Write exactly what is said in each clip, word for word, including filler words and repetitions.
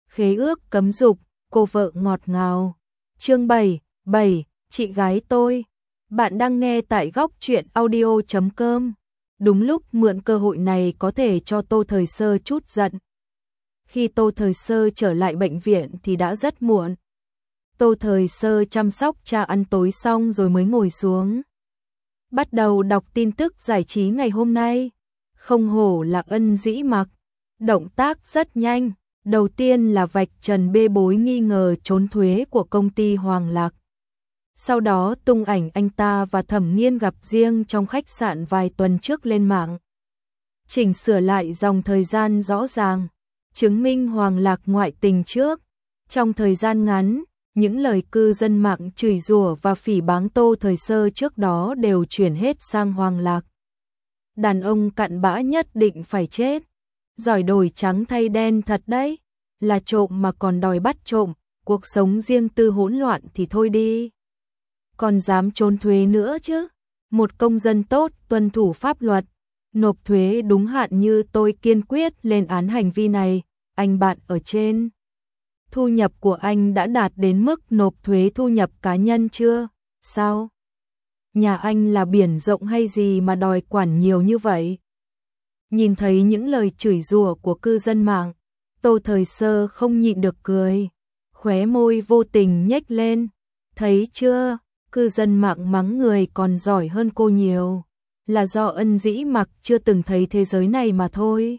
Khế ước cấm dục, cô vợ ngọt ngào. Chương bảy, bảy, chị gái tôi. Bạn đang nghe tại góc truyện audio chấm com. Đúng lúc mượn cơ hội này có thể cho Tô Thời Sơ chút giận. Khi Tô Thời Sơ trở lại bệnh viện thì đã rất muộn. Tô Thời Sơ chăm sóc cha ăn tối xong rồi mới ngồi xuống. Bắt đầu đọc tin tức giải trí ngày hôm nay. Không hổ là Ân Dĩ Mặc. Động tác rất nhanh. Đầu tiên là vạch trần bê bối nghi ngờ trốn thuế của công ty Hoàng Lạc. Sau đó tung ảnh anh ta và Thẩm Nghiên gặp riêng trong khách sạn vài tuần trước lên mạng. Chỉnh sửa lại dòng thời gian rõ ràng, chứng minh Hoàng Lạc ngoại tình trước. Trong thời gian ngắn, những lời cư dân mạng chửi rủa và phỉ báng Tô Thời Sơ trước đó đều chuyển hết sang Hoàng Lạc. Đàn ông cặn bã nhất định phải chết. Giỏi đổi trắng thay đen thật đấy, là trộm mà còn đòi bắt trộm, cuộc sống riêng tư hỗn loạn thì thôi đi. Còn dám trốn thuế nữa chứ, một công dân tốt tuân thủ pháp luật, nộp thuế đúng hạn như tôi kiên quyết lên án hành vi này. Anh bạn ở trên, thu nhập của anh đã đạt đến mức nộp thuế thu nhập cá nhân chưa? Sao? Nhà anh là biển rộng hay gì mà đòi quản nhiều như vậy? Nhìn thấy những lời chửi rủa của cư dân mạng, Tô Thời Sơ không nhịn được cười, khóe môi vô tình nhếch lên. Thấy chưa, cư dân mạng mắng người còn giỏi hơn cô nhiều, là do Ân Dĩ Mặc chưa từng thấy thế giới này mà thôi.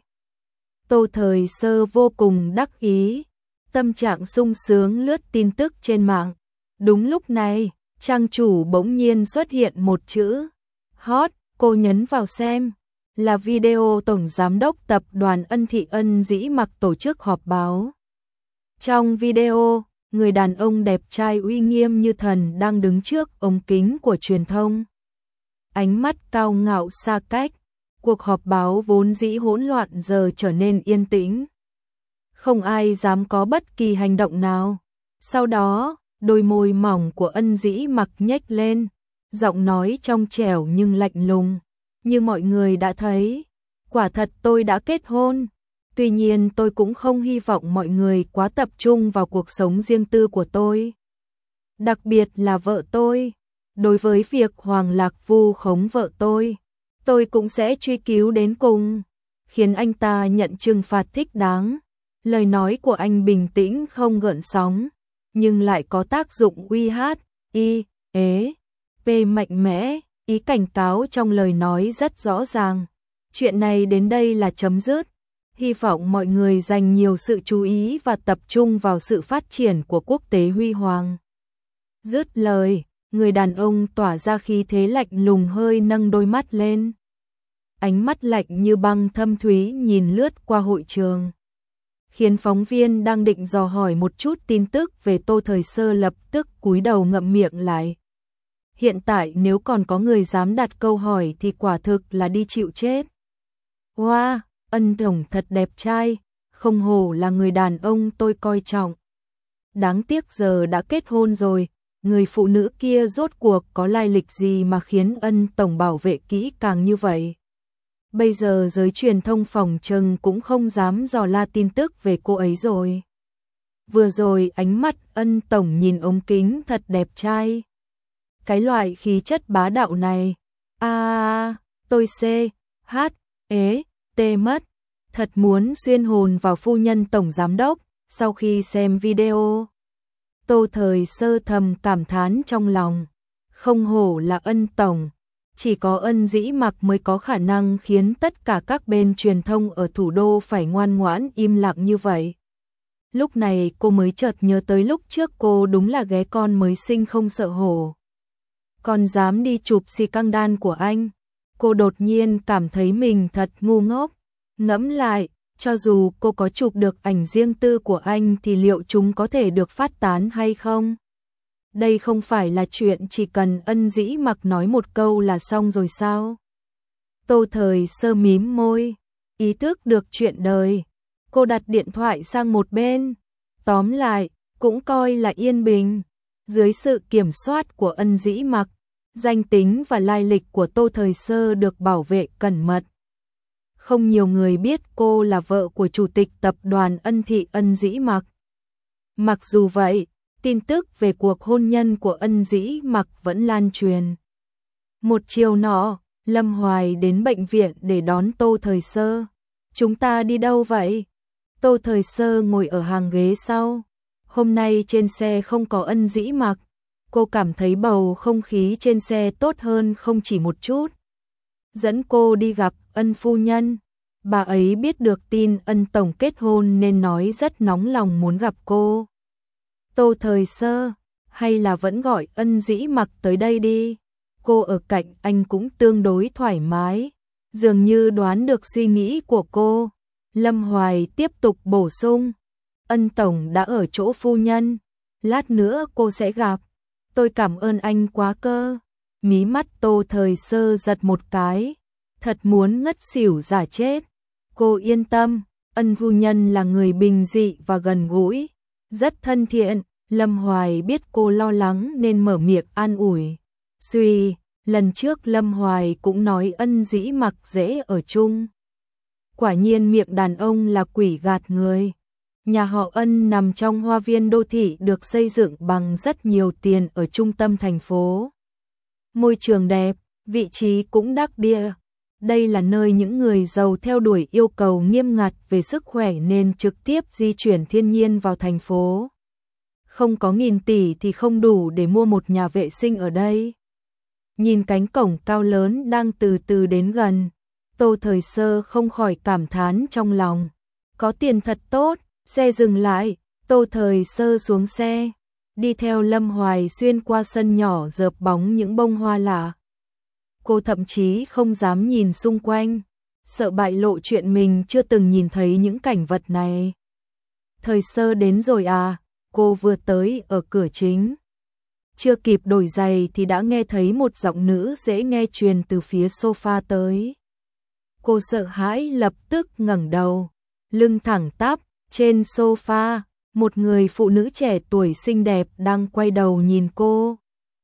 Tô Thời Sơ vô cùng đắc ý, tâm trạng sung sướng lướt tin tức trên mạng. Đúng lúc này, trang chủ bỗng nhiên xuất hiện một chữ hot, cô nhấn vào xem. Là video Tổng Giám đốc Tập đoàn Ân Thị Ân Dĩ Mặc tổ chức họp báo. Trong video, người đàn ông đẹp trai uy nghiêm như thần đang đứng trước ống kính của truyền thông. Ánh mắt cao ngạo xa cách, cuộc họp báo vốn dĩ hỗn loạn giờ trở nên yên tĩnh. Không ai dám có bất kỳ hành động nào. Sau đó, đôi môi mỏng của Ân Dĩ Mặc nhếch lên, giọng nói trong trẻo nhưng lạnh lùng. Như mọi người đã thấy, quả thật tôi đã kết hôn. Tuy nhiên tôi cũng không hy vọng mọi người quá tập trung vào cuộc sống riêng tư của tôi. Đặc biệt là vợ tôi. Đối với việc Hoàng Lạc vu khống vợ tôi, tôi cũng sẽ truy cứu đến cùng, khiến anh ta nhận trừng phạt thích đáng. Lời nói của anh bình tĩnh không gợn sóng, nhưng lại có tác dụng uy hát, y, ế, p mạnh mẽ. Ý cảnh cáo trong lời nói rất rõ ràng. Chuyện này đến đây là chấm dứt. Hy vọng mọi người dành nhiều sự chú ý và tập trung vào sự phát triển của quốc tế huy hoàng. Dứt lời, người đàn ông tỏa ra khí thế lạnh lùng hơi nâng đôi mắt lên. Ánh mắt lạnh như băng thâm thúy nhìn lướt qua hội trường, khiến phóng viên đang định dò hỏi một chút tin tức về Tô Thời Sơ lập tức cúi đầu ngậm miệng lại. Hiện tại nếu còn có người dám đặt câu hỏi thì quả thực là đi chịu chết. Wow, Ân Tổng thật đẹp trai, không hổ là người đàn ông tôi coi trọng. Đáng tiếc giờ đã kết hôn rồi, người phụ nữ kia rốt cuộc có lai lịch gì mà khiến Ân Tổng bảo vệ kỹ càng như vậy. Bây giờ giới truyền thông phòng trừng cũng không dám dò la tin tức về cô ấy rồi. Vừa rồi ánh mắt Ân Tổng nhìn ống kính thật đẹp trai. Cái loại khí chất bá đạo này, a à, tôi c, h, ế, t mất, thật muốn xuyên hồn vào phu nhân Tổng Giám đốc. Sau khi xem video, Tô Thời Sơ thầm cảm thán trong lòng, không hổ là Ân Tổng, chỉ có Ân Dĩ Mặc mới có khả năng khiến tất cả các bên truyền thông ở thủ đô phải ngoan ngoãn im lặng như vậy. Lúc này cô mới chợt nhớ tới lúc trước cô đúng là ghé con mới sinh không sợ hổ. Còn dám đi chụp xì căng đan của anh. Cô đột nhiên cảm thấy mình thật ngu ngốc. Ngẫm lại, cho dù cô có chụp được ảnh riêng tư của anh thì liệu chúng có thể được phát tán hay không? Đây không phải là chuyện chỉ cần Ân Dĩ Mặc nói một câu là xong rồi sao? Tô Thời Sơ mím môi, ý thức được chuyện đời. Cô đặt điện thoại sang một bên. Tóm lại, cũng coi là yên bình. Dưới sự kiểm soát của Ân Dĩ Mặc, danh tính và lai lịch của Tô Thời Sơ được bảo vệ cẩn mật. Không nhiều người biết cô là vợ của chủ tịch tập đoàn Ân Thị Ân Dĩ Mặc. Mặc dù vậy, tin tức về cuộc hôn nhân của Ân Dĩ Mặc vẫn lan truyền. Một chiều nọ, Lâm Hoài đến bệnh viện để đón Tô Thời Sơ. Chúng ta đi đâu vậy? Tô Thời Sơ ngồi ở hàng ghế sau. Hôm nay trên xe không có Ân Dĩ Mặc. Cô cảm thấy bầu không khí trên xe tốt hơn không chỉ một chút. Dẫn cô đi gặp Ân phu nhân. Bà ấy biết được tin Ân tổng kết hôn nên nói rất nóng lòng muốn gặp cô. Tô Thời Sơ, hay là vẫn gọi Ân Dĩ Mặc tới đây đi. Cô ở cạnh anh cũng tương đối thoải mái. Dường như đoán được suy nghĩ của cô. Lâm Hoài tiếp tục bổ sung. Ân tổng đã ở chỗ phu nhân. Lát nữa cô sẽ gặp. Tôi cảm ơn anh quá cơ. Mí mắt Tô Thời Sơ giật một cái. Thật muốn ngất xỉu giả chết. Cô yên tâm, Ân phu nhân là người bình dị và gần gũi, rất thân thiện. Lâm Hoài biết cô lo lắng nên mở miệng an ủi. Suy, lần trước Lâm Hoài cũng nói Ân Dĩ Mặc dễ ở chung. Quả nhiên miệng đàn ông là quỷ gạt người. Nhà họ Ân nằm trong hoa viên đô thị được xây dựng bằng rất nhiều tiền ở trung tâm thành phố. Môi trường đẹp, vị trí cũng đắc địa. Đây là nơi những người giàu theo đuổi yêu cầu nghiêm ngặt về sức khỏe nên trực tiếp di chuyển thiên nhiên vào thành phố. Không có nghìn tỷ thì không đủ để mua một nhà vệ sinh ở đây. Nhìn cánh cổng cao lớn đang từ từ đến gần, Tô Thời Sơ không khỏi cảm thán trong lòng. Có tiền thật tốt. Xe dừng lại, Tô Thời Sơ xuống xe, đi theo Lâm Hoài xuyên qua sân nhỏ rợp bóng những bông hoa lạ. Cô thậm chí không dám nhìn xung quanh, sợ bại lộ chuyện mình chưa từng nhìn thấy những cảnh vật này. Thời Sơ đến rồi à? Cô vừa tới ở cửa chính. Chưa kịp đổi giày thì đã nghe thấy một giọng nữ dễ nghe truyền từ phía sofa tới. Cô sợ hãi lập tức ngẩng đầu, lưng thẳng tắp. Trên sofa, một người phụ nữ trẻ tuổi xinh đẹp đang quay đầu nhìn cô.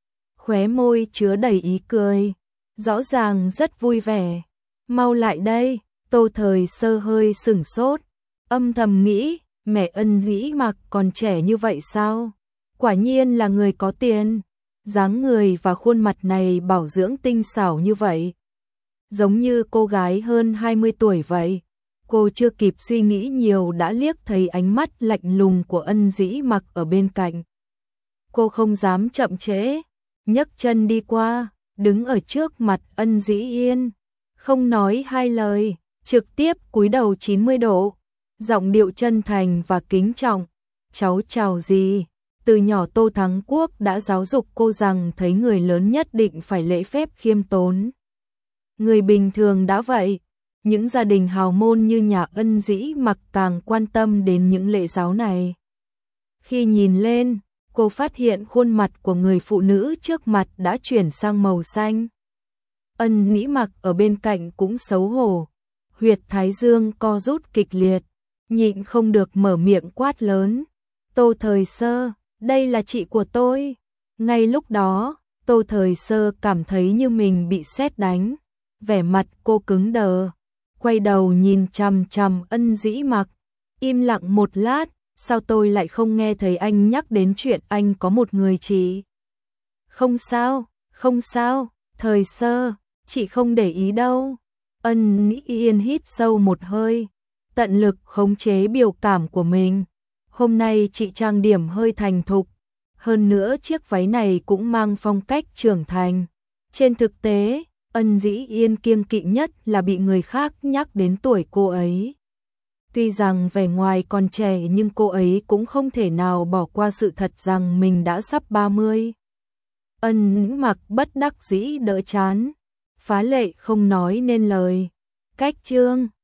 Khóe môi chứa đầy ý cười, rõ ràng rất vui vẻ. Mau lại đây, Tô Thời Sơ hơi sửng sốt, âm thầm nghĩ, mẹ Ân Dĩ Mặc còn trẻ như vậy sao? Quả nhiên là người có tiền, dáng người và khuôn mặt này bảo dưỡng tinh xảo như vậy. Giống như cô gái hơn hai mươi tuổi vậy. Cô chưa kịp suy nghĩ nhiều đã liếc thấy ánh mắt lạnh lùng của Ân Dĩ Mặc ở bên cạnh. Cô không dám chậm trễ, nhấc chân đi qua, đứng ở trước mặt Ân Dĩ Yên, không nói hai lời, trực tiếp cúi đầu chín mươi độ, giọng điệu chân thành và kính trọng. Cháu chào gì? Từ nhỏ Tô Thắng Quốc đã giáo dục cô rằng thấy người lớn nhất định phải lễ phép khiêm tốn. Người bình thường đã vậy. Những gia đình hào môn như nhà Ân Dĩ Mặc càng quan tâm đến những lễ giáo này. Khi nhìn lên, cô phát hiện khuôn mặt của người phụ nữ trước mặt đã chuyển sang màu xanh. Ân Dĩ Mặc ở bên cạnh cũng xấu hổ, huyệt thái dương co rút kịch liệt, nhịn không được mở miệng quát lớn. Tô Thời Sơ, đây là chị của tôi. Ngay lúc đó, Tô Thời Sơ cảm thấy như mình bị sét đánh, vẻ mặt cô cứng đờ. Quay đầu nhìn chằm chằm Ân Dĩ Mặc, im lặng một lát, sao tôi lại không nghe thấy anh nhắc đến chuyện anh có một người chị? Không sao, không sao, Thời Sơ, chị không để ý đâu. Ân Dĩ Yên hít sâu một hơi, tận lực khống chế biểu cảm của mình. Hôm nay chị trang điểm hơi thành thục, hơn nữa chiếc váy này cũng mang phong cách trưởng thành. Trên thực tế, Ân Dĩ Yên kiêng kỵ nhất là bị người khác nhắc đến tuổi cô ấy. Tuy rằng vẻ ngoài còn trẻ nhưng cô ấy cũng không thể nào bỏ qua sự thật rằng mình đã sắp ba mươi. Ân Dĩ Mặc bất đắc dĩ đỡ chán, phá lệ không nói nên lời. Cách chương